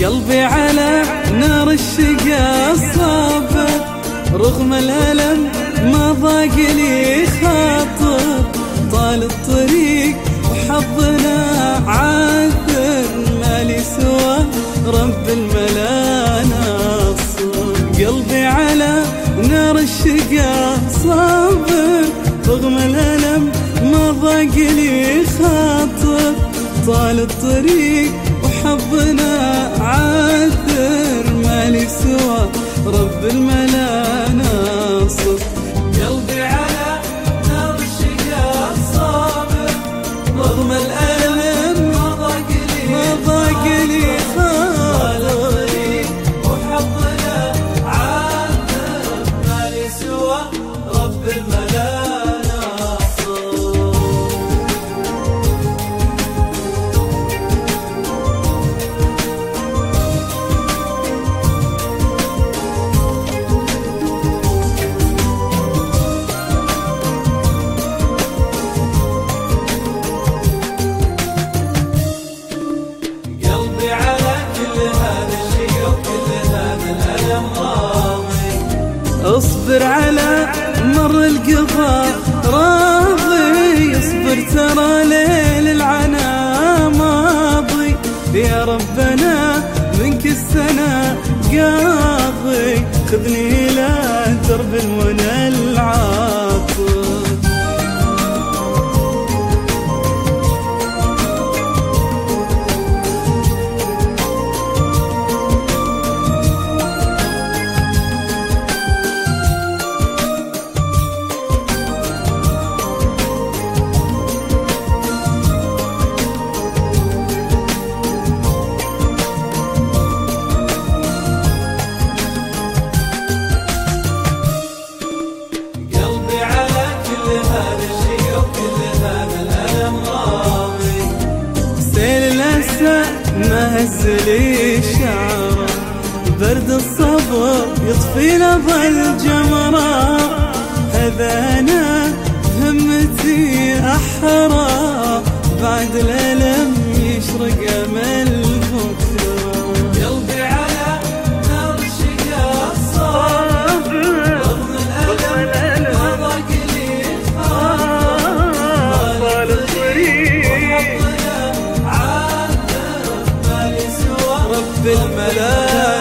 قلبي على نار الشقا صابر، رغم الألم ما ضاق لي خاطر. طال الطريق وحظنا عاثر، مالي سوى رب الملا ناصر. قلبي على نار الشقا صابر، رغم الألم ما ضاق لي خاطر. طال الطريق وحظنا عاثر، مالي سوى رب الملا ناصر. قلبي على نار الشقا صابر، رغم الألم ما ضاق لي خاطر. وحظنا عاثر، مالي سوى رب الملا ناصر. اصبر على مر القضاء راضي، اصبر ترى ليل العنا ماضي. يا ربنا منك السنة قاضي، خذني إلى درب المنى العاطر. ما هز لي شعره، برد الصبر يطفي لظى الجمرة. هذا أنا همتي أحرى، بعد الألم يشرق أمل بكرة. قلبي على نار الشقا صابر، رغم الألم ما ضاق لي خاطر. طال الطريق رب الملا